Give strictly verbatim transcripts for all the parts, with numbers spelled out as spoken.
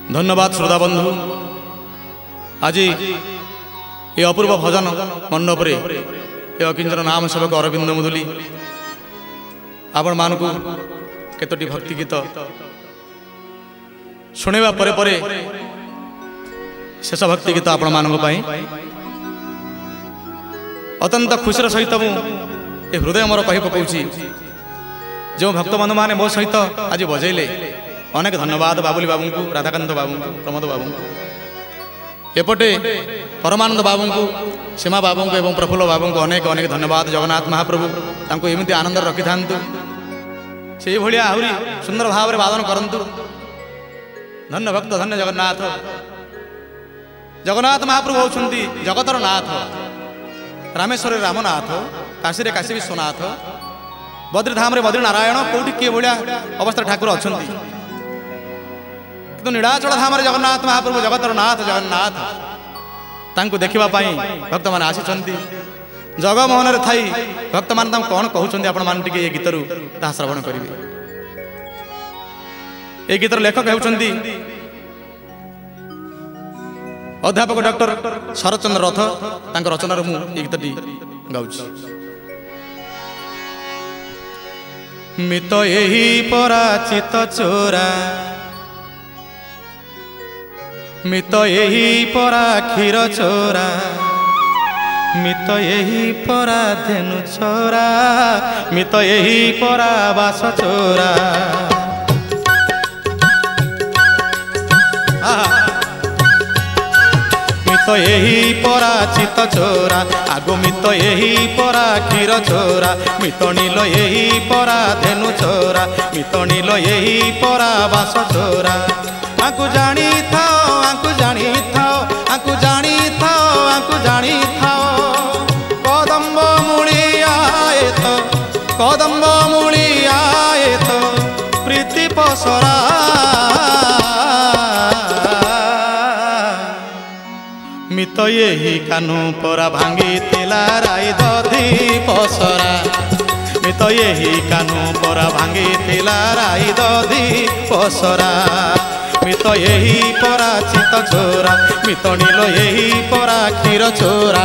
धन्यवाद श्रोता बंधु। आज ये अपूर्व भजन मंडप ये अकिंचन नाम सेवक अरविंद मुदुली आपण मान को केतोटी भक्ति गीत शुणा परे परे शेष भक्ति गीत आपण मान अत्यंत खुशी सहित मुझे हृदय मोर कही पकाउछि जो भक्त बंधु मैंने मो सहित आज बजेले अनेक धन्यवाद बाबुली बाबू को, राधाकांत बाबू को, प्रमोद बाबू को, एपटे परमानंद बाबू को, सीमा बाबू को एवं प्रफुल्ल बाबू को अनेक अनेक धन्यवाद। जगन्नाथ महाप्रभु तांको एमती आनंद रखि थांतु, से भलिया आहुरी सुंदर भाव में वादन करंतु। धन्य भक्त धन्य जगन्नाथ। जगन्नाथ महाप्रभु होउछंती जगतर नाथ, रामेश्वर रामनाथ, काशी रे काशी विश्वनाथ, बद्रीधाम रे बद्री नारायण, कोठी किए भलिया अवस्था ठाकुर अछंती। किंतु नीलाचल धाम रे जगन्नाथ महाप्रभु जगतर नाथ जगन्नाथ तांको देखिबा पई भक्त मान आसीचंती। जगमोहन रे थाई भक्त मान तां कोन कहउचंती आपण मान टिके ए गीतरु ता श्रवण करिवे। ए गीतर लेखक हेउचंती अध्यापक डॉक्टर शरचंद्र रथ। तांको रचना रे मु ए गीतटी गाउछि। मित एही पराचित चोरा, मित एही परा क्षीर चोरा, मित एही परा धेनु चोरा, मित एही परा बास चोरा। मित एही परा चित चोरा, आगो मित एही परा क्षीर चोरा, मित नील एही परा धेनु चोरा, मित नील एही परा बास चोरा। आकु जानी थाओ, आकु जानी थाओ, आकु जानी थाओ, आकु जानी थाओ। कदम्ब मुड़ी आए तो, कदम्ब मुड़ी आए तो प्रीति पसरा। मित एही कानू परा भांगी तिला राई दधी पसरा, मित एही कानू परा भांगी तिला राई दधी पसरा। मित एही परा चित चोरा, मित नील एही परा क्षीर चोरा।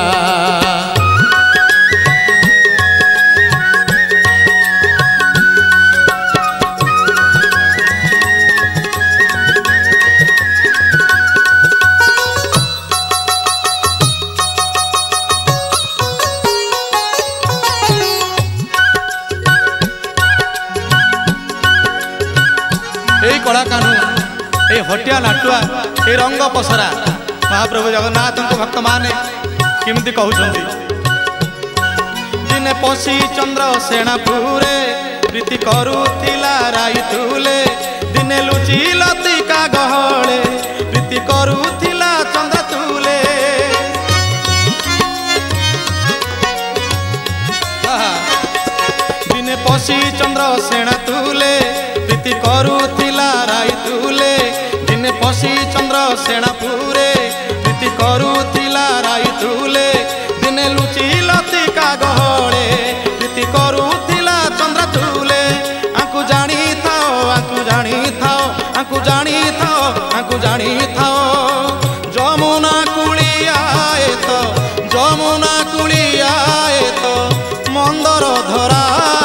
यही कड़ा कानू ए हटिया नाटुआ ए रंग पसरा महाप्रभु जगन्नाथ को भक्त माने किमती कहउछंती। दिने पशी चंद्र सेनापुरे प्रीति करुथिला राई तुले, दिने लुचि लतिका गहळे प्रीति करुथिला चंद्र तुले। दिने पशी चंद्र सेना तुले प्रीति करुथिला राई तुले, दिने पशी चंद्र सेनापुरे प्रीति करुथिला राई तुले। दिने लुचि लतिका गहळे प्रीति करुथिला चंद्र तुले। आकु जानी थाओ, आकु जानी थाओ, आकु जानी थाओ, आकु जानी थाओ। जमुना कुलिया ए तो, जमुना कुलिया ए तो मंदर धरा।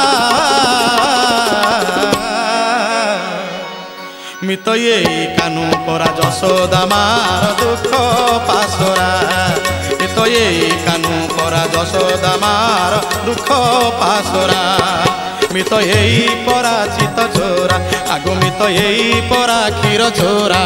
मित एही कानू परा यशोदा मार दुख पासरा, मित एही कानू परा यशोदा मार दुख पासरा। मित एही परा चित चोरा, आगो मित एही परा क्षीर चोरा।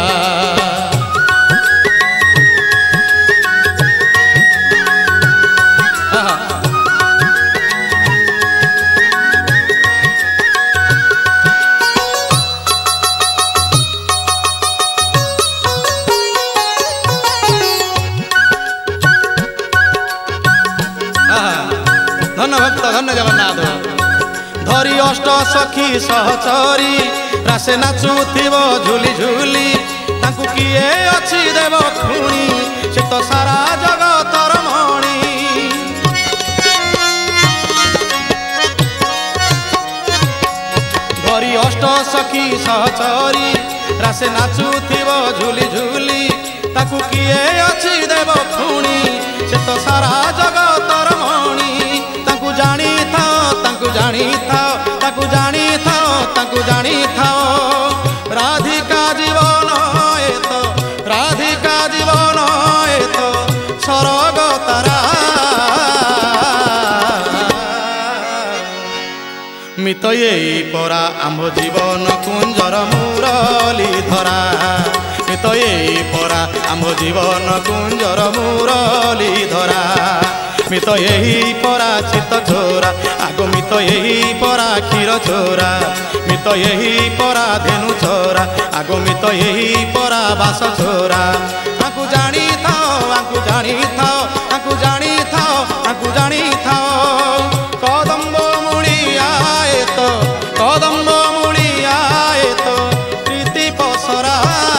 धन्य भक्त धन्य जगन्नाथ। धरी अष्ट सखी सहचरी रासे नाचुथिब झुली झुली, तांकु किए अछि देव खुणी से तो सारा जगतर मणि। धरी अष्ट सखी सहचरी रासे नाचुथिब झुली ତାକୁ କିଏ ଅଛି ଦେବ ପୁଣି ସେ ତ ସାରା ଜଗତର ମଣି ତାଙ୍କୁ ଜାଣିଥାଅ ତାଙ୍କୁ ଜାଣିଥାଅ ତାକୁ ଜାଣିଥାଅ ତାକୁ ଜାଣିଥାଅ ରାଧିକା ଜୀବନ ଏତ ରାଧିକା ଜୀବନ ଏତ ସରଗ ତାରା ମିତ ଏଇ ପରା ଆମ୍ଭ ଜୀବନ କୁଞ୍ଜର ମୁରଲି ଧରା ମିତ ଏଇ ପରା ଆମ୍ଭ ଜୀବନ କୁଞ୍ଜର ମୁରଲି ଧରା ମିତ ଏହି ପରା ଚିତ ଛୋରା ଆଗ ମିତ ଏହି ପରା କ୍ଷୀର ଛୋରା ମିତ ଏହି ପରା ଧେନୁ ଛୋରା ଆଗ ମିତ ଏହି ପରା ବାସ ଛୋରା ତାକୁ ଜାଣିଥାଅ ତାକୁ ଜାଣିଥାଅ ତାକୁ ଜାଣିଥାଅ ତାକୁ ଜାଣିଥାଅ କଦମ୍ବ ମୂଳିଆ ଏତ କଦମ୍ବ ମୂଳିଆ ଏତ ପ୍ରୀତି ପସରା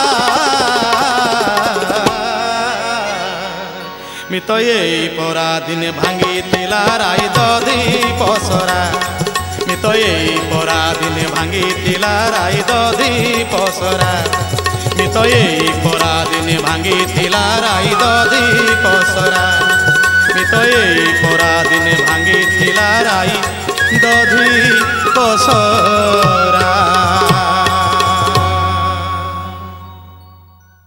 ମିତ ଏଇ ପରା ଦିନେ ଭାଙ୍ଗିଥିଲା ରାଇ ଦଧି ପସରା ମିତ ଏଇ ପରା ଦିନେ ଭାଙ୍ଗିଥିଲା ରାଇ ଦଧି ପସରା ମିତ ଏଇ ପରା ଦିନେ ଭାଙ୍ଗିଥିଲା ରାଇ ଦଧି ପସରା ମିତ ଏଇ ପରା ଦିନେ ଭାଙ୍ଗିଥିଲା ରାଇ ଦଧି ପସରା।